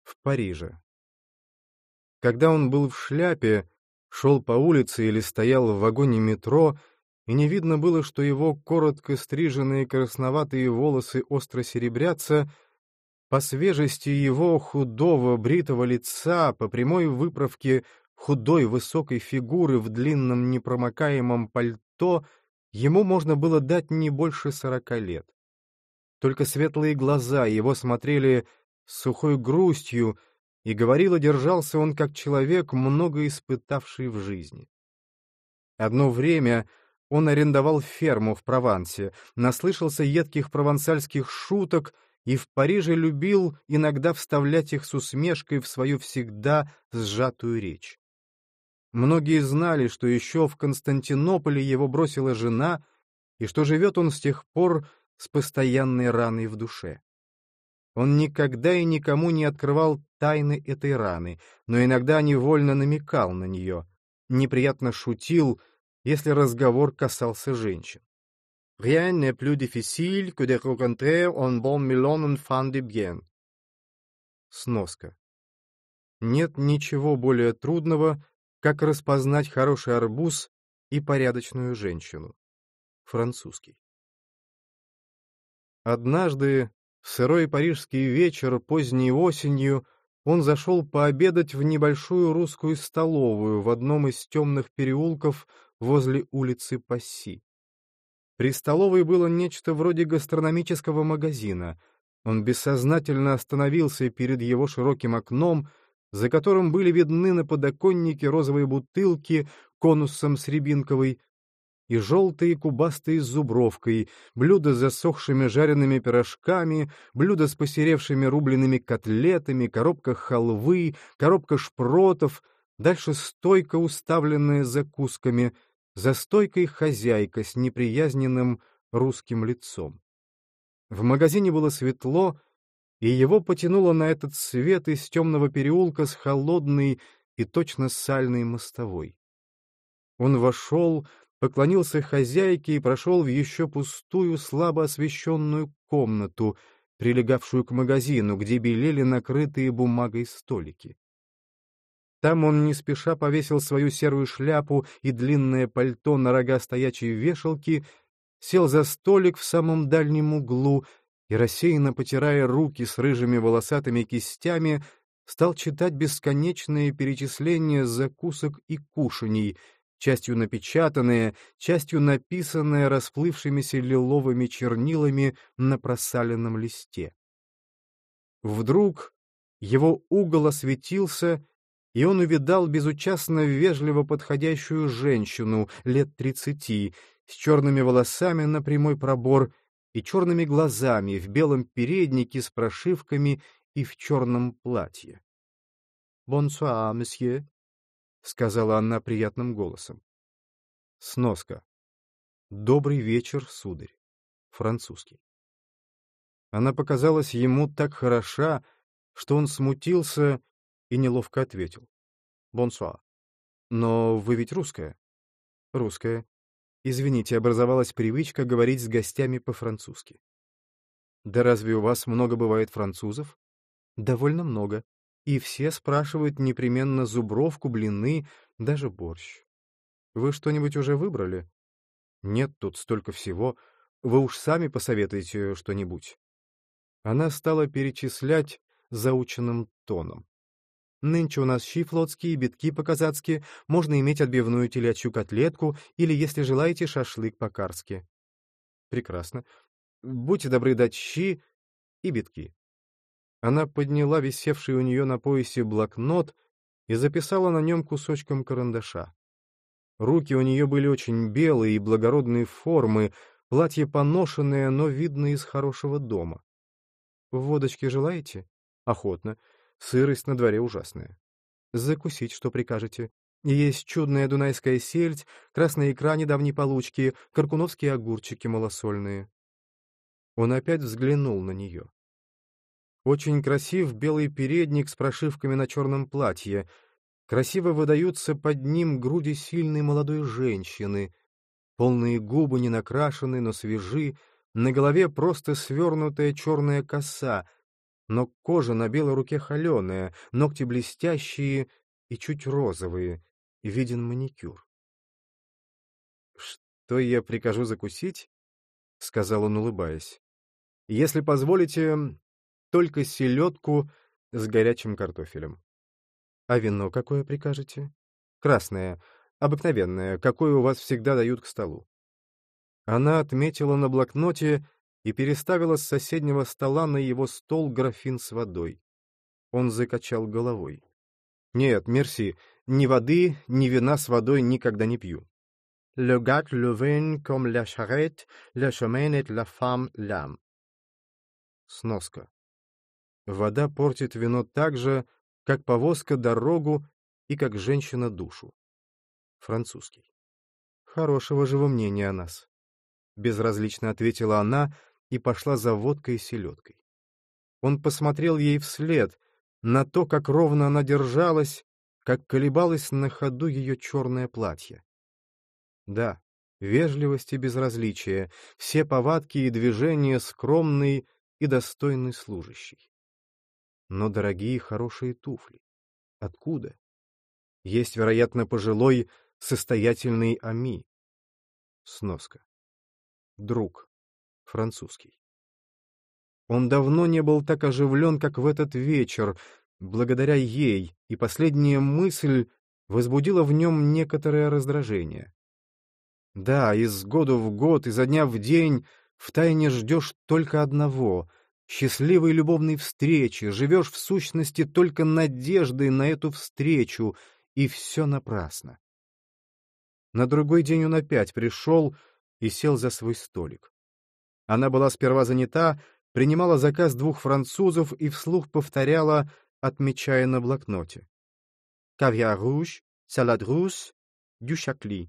в Париже. Когда он был в шляпе, шел по улице или стоял в вагоне метро, и не видно было, что его коротко стриженные красноватые волосы остро серебрятся, по свежести его худого бритого лица, по прямой выправке худой высокой фигуры в длинном непромокаемом пальто, ему можно было дать не больше 40 лет. Только светлые глаза его смотрели с сухой грустью, и говорил и держался он как человек, много испытавший в жизни. Одно время он арендовал ферму в Провансе, наслышался едких провансальских шуток и в Париже любил иногда вставлять их с усмешкой в свою всегда сжатую речь. Многие знали, что еще в Константинополе его бросила жена, и что живет он с тех пор с постоянной раной в душе. Он никогда и никому не открывал тайны этой раны, но иногда невольно намекал на нее, неприятно шутил, если разговор касался женщин. «Rien n'est plus difficile que de rencontrer un bon melon en fin de bien». Сноска. Нет ничего более трудного, как распознать хороший арбуз и порядочную женщину. Французский. Однажды, в сырой парижский вечер поздней осенью, он зашел пообедать в небольшую русскую столовую в одном из темных переулков возле улицы Пасси. При столовой было нечто вроде гастрономического магазина. Он бессознательно остановился перед его широким окном, за которым были видны на подоконнике розовые бутылки конусом с рябинковой и желтые кубастые с зубровкой, блюда с засохшими жареными пирожками, блюда с посеревшими рубленными котлетами, коробка халвы, коробка шпротов, дальше стойка, уставленная закусками, за стойкой хозяйка с неприязненным русским лицом. В магазине было светло, и его потянуло на этот свет из темного переулка с холодной и точно сальной мостовой. Он вошел, поклонился хозяйке и прошел в еще пустую, слабо освещенную комнату, прилегавшую к магазину, где белели накрытые бумагой столики. Там он не спеша повесил свою серую шляпу и длинное пальто на рога стоячей вешалки, сел за столик в самом дальнем углу и, рассеянно потирая руки с рыжими волосатыми кистями, стал читать бесконечные перечисления закусок и кушаний, частью напечатанные, частью написанные расплывшимися лиловыми чернилами на просаленном листе. Вдруг его угол осветился, и он увидал безучастно вежливо подходящую женщину лет 30, с черными волосами на прямой пробор и черными глазами, в белом переднике с прошивками и в черном платье. «Бонсуа, месье», — сказала она приятным голосом. Сноска. «Добрый вечер, сударь». Французский. Она показалась ему так хороша, что он смутился и неловко ответил. «Бонсуа». «Но вы ведь русская?» «Русская. Извините, образовалась привычка говорить с гостями по-французски». «Да разве у вас много бывает французов?» «Довольно много. И все спрашивают непременно зубровку, блины, даже борщ. Вы что-нибудь уже выбрали?» «Нет, тут столько всего. Вы уж сами посоветуете что-нибудь». Она стала перечислять заученным тоном. «Нынче у нас щи флотские, битки по-казацки, можно иметь отбивную телячью котлетку или, если желаете, шашлык по-карски». «Прекрасно. Будьте добры дать щи и битки». Она подняла висевший у нее на поясе блокнот и записала на нем кусочком карандаша. Руки у нее были очень белые и благородной формы, платье поношенное, но видно из хорошего дома. «Водочки желаете?» «Охотно. Сырость на дворе ужасная». «Закусить что прикажете? Есть чудная дунайская сельдь, красная икра недавней получки, каркуновские огурчики малосольные». Он опять взглянул на нее. Очень красив белый передник с прошивками на черном платье. Красиво выдаются под ним груди сильной молодой женщины. Полные губы не накрашены, но свежи, на голове просто свернутая черная коса, но кожа на белой руке холеная, ногти блестящие и чуть розовые, и виден маникюр. «Что я прикажу закусить?» — сказал он, улыбаясь. «Если позволите, только селедку с горячим картофелем. А вино какое прикажете? Красное, обыкновенное, какое у вас всегда дают к столу». Она отметила на блокноте и переставила с соседнего стола на его стол графин с водой. Он закачал головой. «Нет, мерси, ни воды, ни вина с водой никогда не пью». «Le gâte le vin comme la charrette, le chemin et la femme l'âme». Сноска. Вода портит вино так же, как повозка дорогу и как женщина душу. Французский. «Хорошего же вы мнения о нас», — безразлично ответила она и пошла за водкой и селедкой. Он посмотрел ей вслед, на то, как ровно она держалась, как колебалось на ходу ее черное платье. Да, вежливость и безразличие, все повадки и движения скромный и достойный служащий. Но дорогие хорошие туфли. Откуда? Есть, вероятно, пожилой, состоятельный Ами. Сноска. Друг. Французский. Он давно не был так оживлен, как в этот вечер, благодаря ей, и последняя мысль возбудила в нем некоторое раздражение. Да, из года в год, изо дня в день втайне ждешь только одного — счастливой любовной встречи, живешь в сущности только надеждой на эту встречу, и все напрасно. На другой день он опять пришел и сел за свой столик. Она была сперва занята, принимала заказ 2 французов и вслух повторяла, отмечая на блокноте. «Кавьяр руж, салат рус, дю шакли».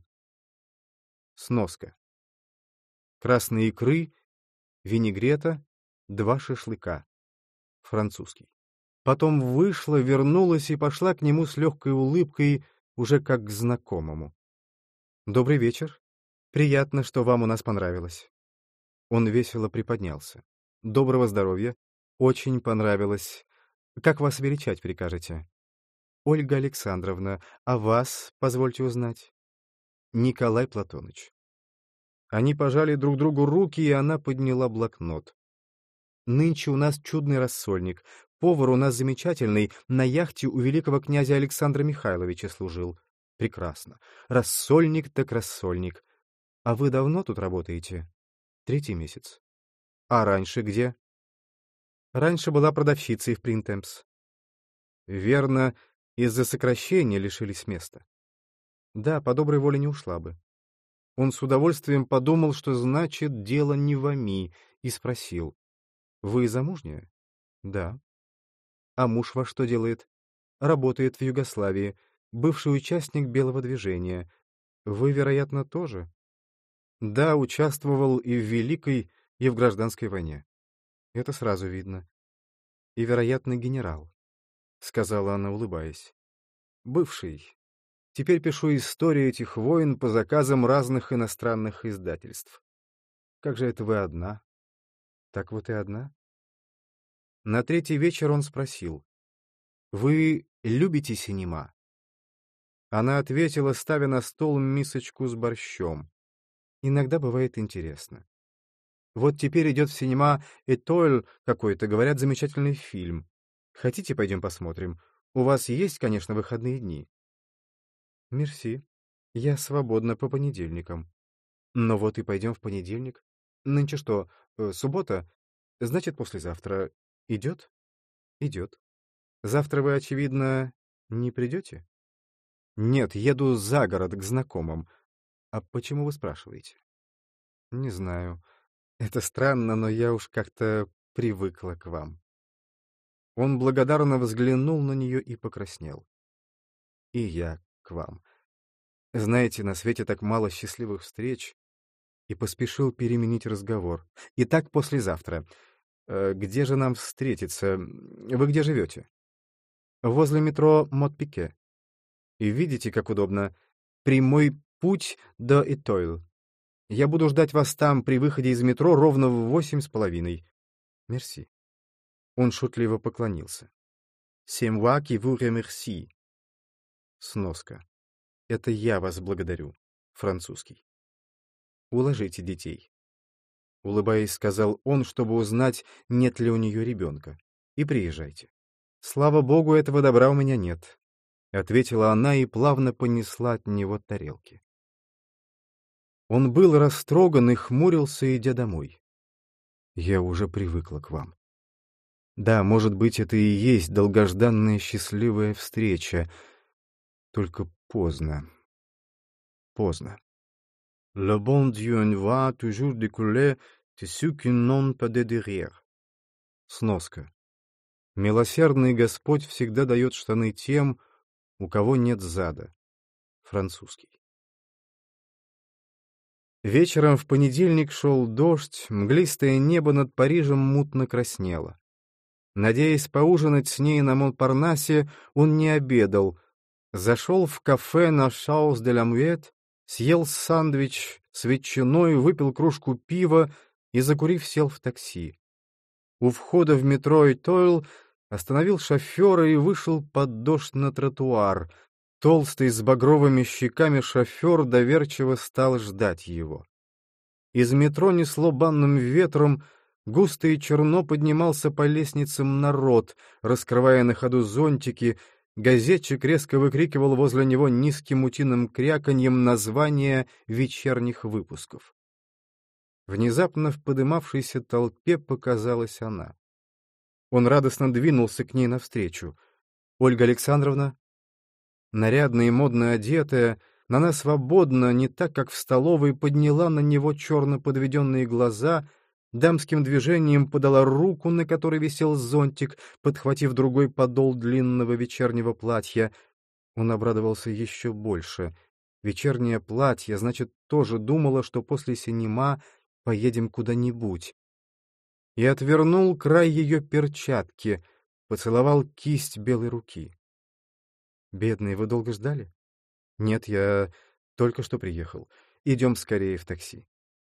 Сноска. Красные икры, винегрета, 2 шашлыка. Французский. Потом вышла, вернулась и пошла к нему с легкой улыбкой, уже как к знакомому. «Добрый вечер. Приятно, что вам у нас понравилось». Он весело приподнялся. «Доброго здоровья. Очень понравилось. Как вас величать прикажете?» «Ольга Александровна. А вас, позвольте узнать?» «Николай Платоныч». Они пожали друг другу руки, и она подняла блокнот. «Нынче у нас чудный рассольник. Повар у нас замечательный, на яхте у великого князя Александра Михайловича служил. Прекрасно. Рассольник так рассольник. А вы давно тут работаете?» «3-й месяц». «А раньше где?» «Раньше была продавщицей в Принтемпс». «Верно, из-за сокращения лишились места». «Да, по доброй воле не ушла бы». Он с удовольствием подумал, что значит дело не в Ами, и спросил. «Вы замужняя?» «Да». «А муж ваш что делает?» «Работает в Югославии, бывший участник Белого движения. Вы, вероятно, тоже?» «Да, участвовал и в Великой, и в Гражданской войне». «Это сразу видно». «И, вероятно, генерал», — сказала она, улыбаясь. «Бывший. Теперь пишу историю этих войн по заказам разных иностранных издательств». «Как же это вы одна?» «Так вот и одна». На 3-й вечер он спросил. «Вы любите синема?» Она ответила, ставя на стол мисочку с борщом. «Иногда бывает интересно. Вот теперь идет в синема «Этойль» какой-то, говорят, замечательный фильм. Хотите, пойдем посмотрим? У вас есть, конечно, выходные дни?» «Мерси. Я свободна по понедельникам». «Ну вот и пойдем в понедельник. Нынче что, суббота? Значит, послезавтра. Идет?» «Идет. Завтра вы, очевидно, не придете?» «Нет, еду за город к знакомым. А почему вы спрашиваете?» «Не знаю. Это странно, но я уж как-то привыкла к вам». Он благодарно взглянул на нее и покраснел. «И я к вам. Знаете, на свете так мало счастливых встреч». И поспешил переменить разговор. «Итак, послезавтра. Где же нам встретиться? Вы где живете?» «Возле метро Мот-Пике. И видите, как удобно. Прямой путь до Этойл. Я буду ждать вас там при выходе из метро ровно в 8:30. Мерси». Он шутливо поклонился. «C'est moi qui vous remercie». Сноска. «Это я вас благодарю». Французский. «Уложите детей». Улыбаясь, сказал он, чтобы узнать, нет ли у нее ребенка. «И приезжайте». «Слава богу, этого добра у меня нет», — ответила она и плавно понесла от него тарелки. Он был растроган и хмурился, идя домой. «Я уже привыкла к вам». Да, может быть, это и есть долгожданная счастливая встреча. Только поздно. Поздно. Le bon Dieu envoie toujours découler de ceux qui n'ont pas de derrière. Сноска. Милосердный Господь всегда дает штаны тем, у кого нет зада. Французский. Вечером в понедельник шел дождь, мглистое небо над Парижем мутно краснело. Надеясь поужинать с ней на Монпарнасе, он не обедал. Зашел в кафе на Шаус-де-ла-Муэт, съел сэндвич с ветчиной, выпил кружку пива и, закурив, сел в такси. У входа в метро Итойл остановил шофера и вышел под дождь на тротуар. Толстый с багровыми щеками шофер доверчиво стал ждать его. Из метро несло банным ветром, густо и черно поднимался по лестницам народ, раскрывая на ходу зонтики. Газетчик резко выкрикивал возле него низким утиным кряканьем названия вечерних выпусков. Внезапно в подымавшейся толпе показалась она. Он радостно двинулся к ней навстречу. «Ольга Александровна?» Нарядная и модно одетая, она свободно, не так, как в столовой, подняла на него черно подведенные глаза, дамским движением подала руку, на которой висел зонтик, подхватив другой подол длинного вечернего платья. Он обрадовался еще больше. Вечернее платье, значит, тоже думала, что после синема поедем куда-нибудь. И отвернул край ее перчатки, поцеловал кисть белой руки. «Бедный, вы долго ждали?» «Нет, я только что приехал. Идем скорее в такси».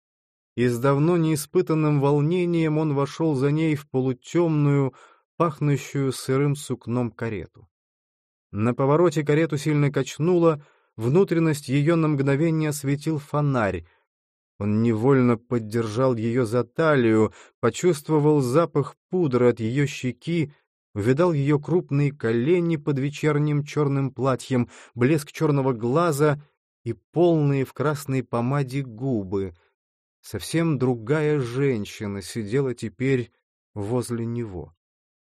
И с давно неиспытанным волнением он вошел за ней в полутемную, пахнущую сырым сукном карету. На повороте карету сильно качнуло, внутренность ее на мгновение осветил фонарь. Он невольно поддержал ее за талию, почувствовал запах пудры от ее щеки, увидал ее крупные колени под вечерним черным платьем, блеск черного глаза и полные в красной помаде губы. Совсем другая женщина сидела теперь возле него.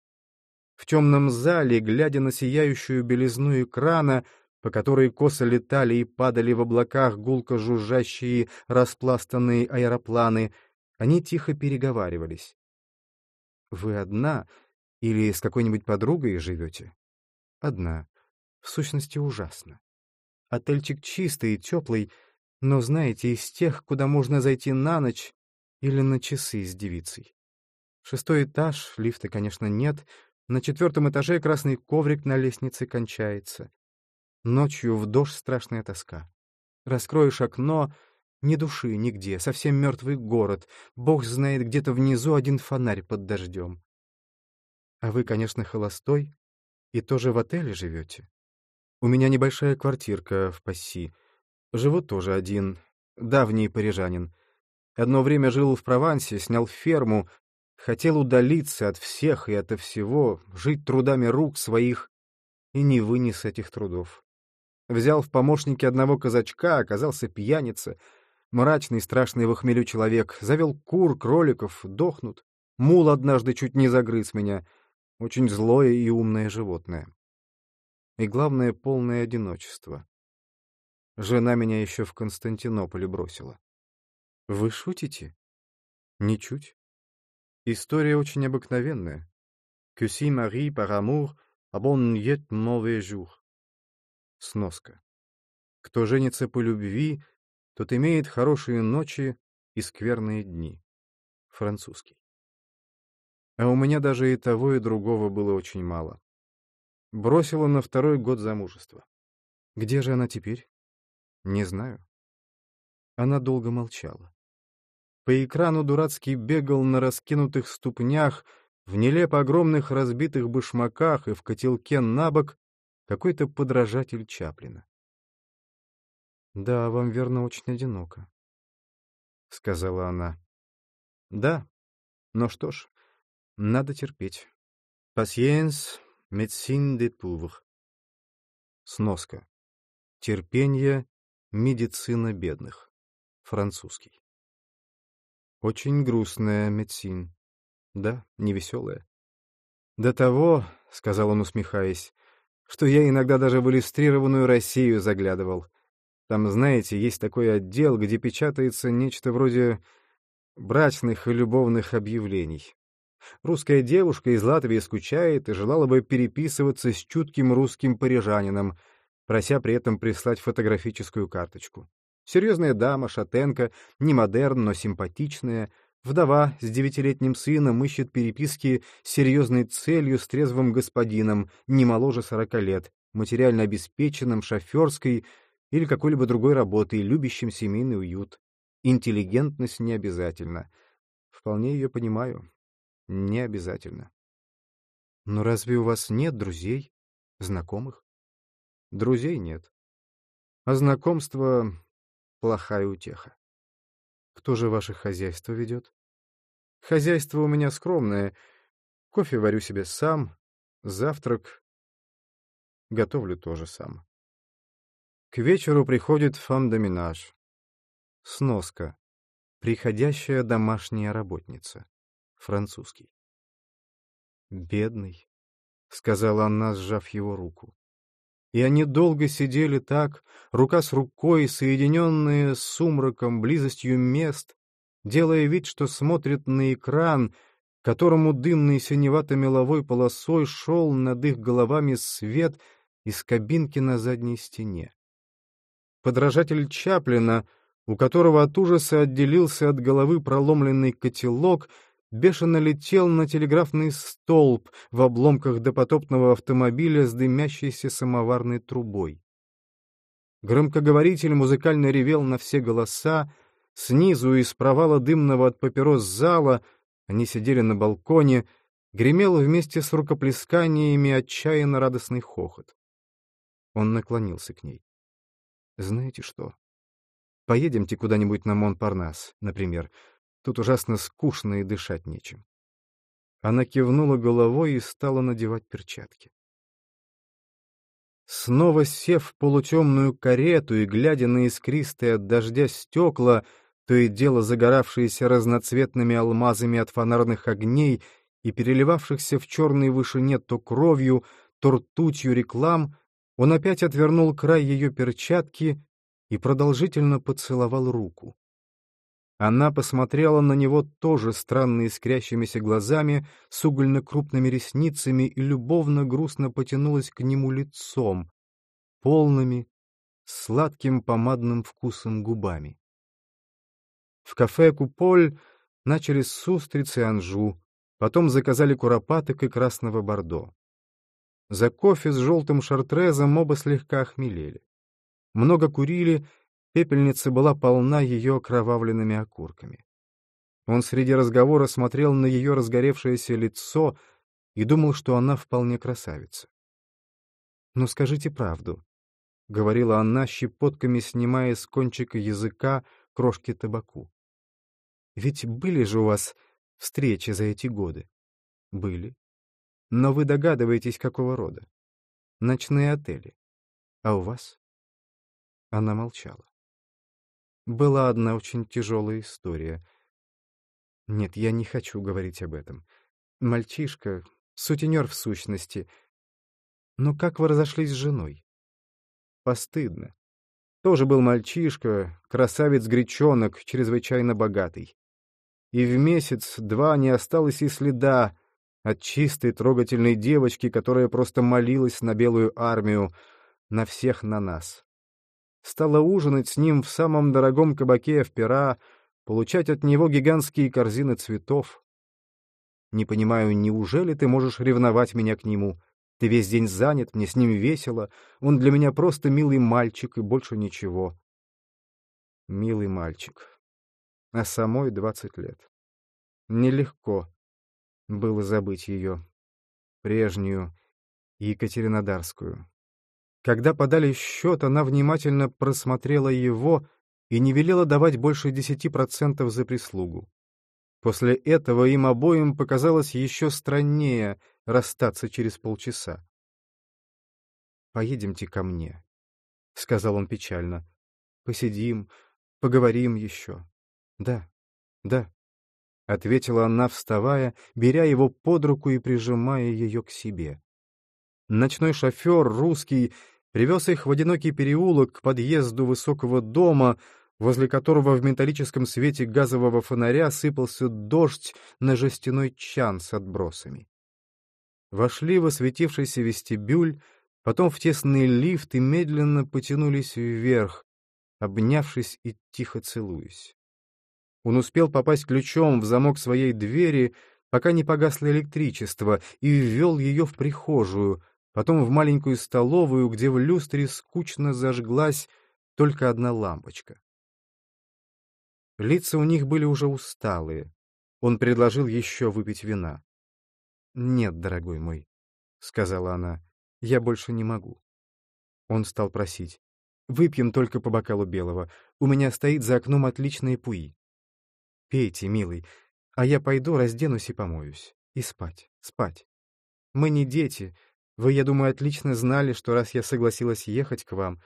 В темном зале, глядя на сияющую белизну экрана, по которой косо летали и падали в облаках гулко жужжащие распластанные аэропланы, они тихо переговаривались. «Вы одна или с какой-нибудь подругой живете?» «Одна. В сущности, ужасно. Отельчик чистый и теплый, но, знаете, из тех, куда можно зайти на ночь или на часы с девицей. 6-й этаж, лифта, конечно, нет, на 4-м этаже красный коврик на лестнице кончается. Ночью в дождь страшная тоска. Раскроешь окно — ни души нигде, совсем мертвый город, бог знает, где-то внизу один фонарь под дождем. А вы, конечно, холостой и тоже в отеле живете? У меня небольшая квартирка в Пасси. Живу тоже один, давний парижанин. Одно время жил в Провансе, снял ферму, хотел удалиться от всех и ото всего, жить трудами рук своих, и не вынес этих трудов. Взял в помощники одного казачка, оказался пьяница, мрачный, страшный в хмелю человек, завел кур, кроликов, дохнут. Мул однажды чуть не загрыз меня, очень злое и умное животное. И главное, полное одиночество. Жена меня еще в Константинополе бросила. Вы шутите? Ничуть. История очень обыкновенная. Que si Marie par amour abonnet mauvais jour. Сноска. Кто женится по любви, тот имеет хорошие ночи и скверные дни. Французский. А у меня даже и того, и другого было очень мало. Бросила на 2-й год замужества. Где же она теперь? Не знаю. Она долго молчала. По экрану дурацкий бегал на раскинутых ступнях, в нелепо огромных разбитых башмаках и в котелке на бок какой-то подражатель Чаплина. «Да, вам, верно, очень одиноко», — сказала она. «Да, но что ж, надо терпеть. Patience, médecine des pauvres». Сноска. Терпение, медицина бедных. Французский. Очень грустная медицин. Да, невеселая. До того, — сказал он, усмехаясь, — что я иногда даже в иллюстрированную Россию заглядывал. Там, знаете, есть такой отдел, где печатается нечто вроде брачных и любовных объявлений. Русская девушка из Латвии скучает и желала бы переписываться с чутким русским парижанином, прося при этом прислать фотографическую карточку. Серьезная дама, шатенка, не модерн, но симпатичная, вдова с 9-летним сыном ищет переписки с серьезной целью с трезвым господином, не моложе 40 лет, материально обеспеченным, шоферской или какой-либо другой работой, любящим семейный уют. Интеллигентность не обязательно. Вполне ее понимаю. Не обязательно. Но разве у вас нет друзей, знакомых? Друзей нет. А знакомство — плохая утеха. Кто же ваше хозяйство ведет? Хозяйство у меня скромное. Кофе варю себе сам, завтрак готовлю тоже сам. К вечеру приходит фам-де-менаж. Сноска. Приходящая домашняя работница. Французский. «Бедный», — сказала она, сжав его руку. И они долго сидели так, рука с рукой, соединенные с сумраком, близостью мест, делая вид, что смотрят на экран, к которому дымной синевато-меловой полосой шел над их головами свет из кабинки на задней стене. Подражатель Чаплина, у которого от ужаса отделился от головы проломленный котелок, бешено летел на телеграфный столб в обломках допотопного автомобиля с дымящейся самоварной трубой. Громкоговоритель музыкально ревел на все голоса, снизу из провала дымного от папирос зала, они сидели на балконе, гремел вместе с рукоплесканиями отчаянно радостный хохот. Он наклонился к ней. «Знаете что? Поедемте куда-нибудь на Монпарнас, например. Тут ужасно скучно и дышать нечем». Она кивнула головой и стала надевать перчатки. Снова сев в полутемную карету и глядя на искристые от дождя стекла, то и дело загоравшиеся разноцветными алмазами от фонарных огней и переливавшихся в черной вышине то кровью, то ртутью реклам, он опять отвернул край ее перчатки и продолжительно поцеловал руку. Она посмотрела на него тоже странно искрящимися глазами, с угольно-крупными ресницами и любовно-грустно потянулась к нему лицом, полными, с сладким помадным вкусом губами. В кафе «Куполь» начали с устриц и анжу, потом заказали куропаток и красного бордо. За кофе с желтым шартрезом оба слегка охмелели. Много курили, пепельница была полна ее окровавленными окурками. Он среди разговора смотрел на ее разгоревшееся лицо и думал, что она вполне красавица. «Ну, скажите правду», — говорила она, щепотками снимая с кончика языка крошки табаку. «Ведь были же у вас встречи за эти годы?» «Были. Но вы догадываетесь, какого рода. Ночные отели. А у вас?» Она молчала. Была одна очень тяжелая история. Нет, я не хочу говорить об этом. Мальчишка, сутенер в сущности. Но как вы разошлись с женой? Постыдно. Тоже был мальчишка, красавец-гречонок, чрезвычайно богатый. И в месяц-два не осталось и следа от чистой трогательной девочки, которая просто молилась на белую армию, на всех на нас. Стала ужинать с ним в самом дорогом кабаке в Пера, получать от него гигантские корзины цветов. Не понимаю, неужели ты можешь ревновать меня к нему? Ты весь день занят, мне с ним весело, он для меня просто милый мальчик и больше ничего. Милый мальчик. А самой 20 лет. Нелегко. было забыть ее, прежнюю, Екатеринодарскую. Когда подали счет, она внимательно просмотрела его и не велела давать больше 10% за прислугу. После этого им обоим показалось еще страннее расстаться через полчаса. «Поедемте ко мне», — сказал он печально. «Посидим, поговорим еще». «Да, да», — ответила она, вставая, беря его под руку и прижимая ее к себе. Ночной шофер, русский, привез их в одинокий переулок к подъезду высокого дома, возле которого в металлическом свете газового фонаря сыпался дождь на жестяной чан с отбросами. Вошли в осветившийся вестибюль, потом в тесный лифт и медленно потянулись вверх, обнявшись и тихо целуясь. Он успел попасть ключом в замок своей двери, пока не погасло электричество, и ввел ее в прихожую, потом в маленькую столовую, где в люстре скучно зажглась только одна лампочка. Лица у них были уже усталые. Он предложил еще выпить вина. «Нет, дорогой мой», — сказала она, — «я больше не могу». Он стал просить. «Выпьем только по бокалу белого. У меня стоит за окном отличное пуи. Пейте, милый, а я пойду, разденусь и помоюсь. И спать, спать. Мы не дети. Вы, я думаю, отлично знали, что раз я согласилась ехать к вам...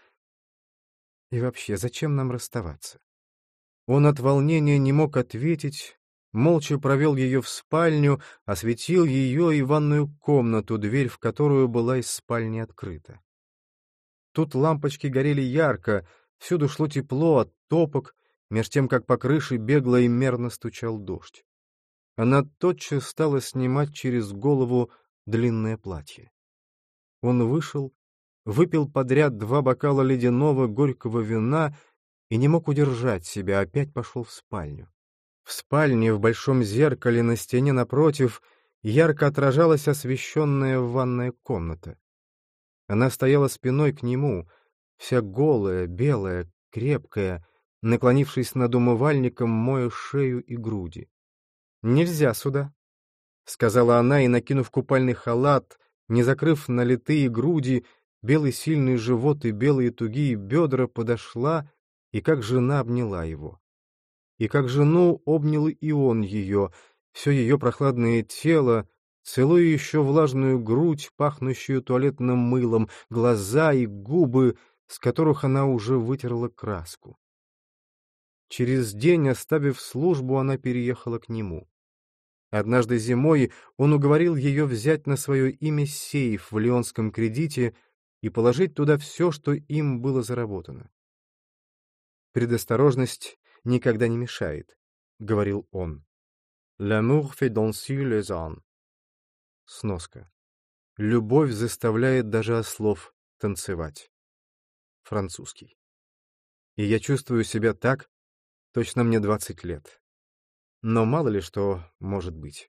И вообще, зачем нам расставаться?» Он от волнения не мог ответить, молча провел ее в спальню, осветил ее и ванную комнату, дверь в которую была из спальни открыта. Тут лампочки горели ярко, всюду шло тепло от топок, меж тем, как по крыше бегло и мерно стучал дождь. Она тотчас стала снимать через голову длинное платье. Он вышел, выпил подряд 2 бокала ледяного горького вина и не мог удержать себя, опять пошел в спальню. В спальне, в большом зеркале на стене напротив, ярко отражалась освещенная ванная комната. Она стояла спиной к нему, вся голая, белая, крепкая, наклонившись над умывальником, моя шею и груди. «Нельзя сюда», — сказала она, и, накинув купальный халат, не закрыв налитые груди, белый сильный живот и белые тугие бедра, подошла и как жена обняла его. И как жену обнял и он ее, все ее прохладное тело, целуя еще влажную грудь, пахнущую туалетным мылом, глаза и губы, с которых она уже вытерла краску. Через день, оставив службу, она переехала к нему. Однажды зимой он уговорил ее взять на свое имя сейф в Лионском кредите и положить туда все, что им было заработано. «Предосторожность никогда не мешает», — говорил он. «L'amour fait danser les ânes». Сноска. «Любовь заставляет даже ослов танцевать». Французский. И я чувствую себя так, точно мне 20 лет. Но мало ли что может быть.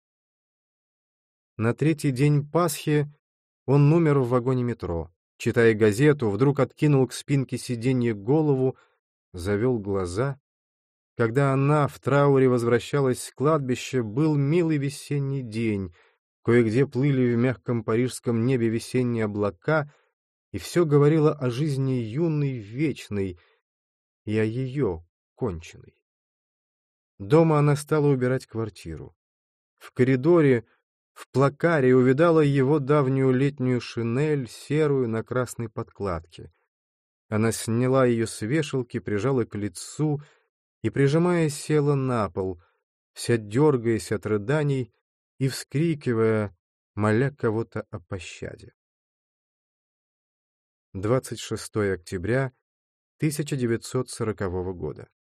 На 3-й день Пасхи он умер в вагоне метро. Читая газету, вдруг откинул к спинке сиденья голову, завел глаза. Когда она в трауре возвращалась с кладбища, был милый весенний день. Кое-где плыли в мягком парижском небе весенние облака, и все говорило о жизни юной, вечной, и о ее конченной. Дома она стала убирать квартиру. В коридоре, в плакаре увидала его давнюю летнюю шинель, серую на красной подкладке. Она сняла ее с вешалки, прижала к лицу и, прижимая, села на пол, вся дергаясь от рыданий и вскрикивая, моля кого-то о пощаде. 26 октября 1940 года.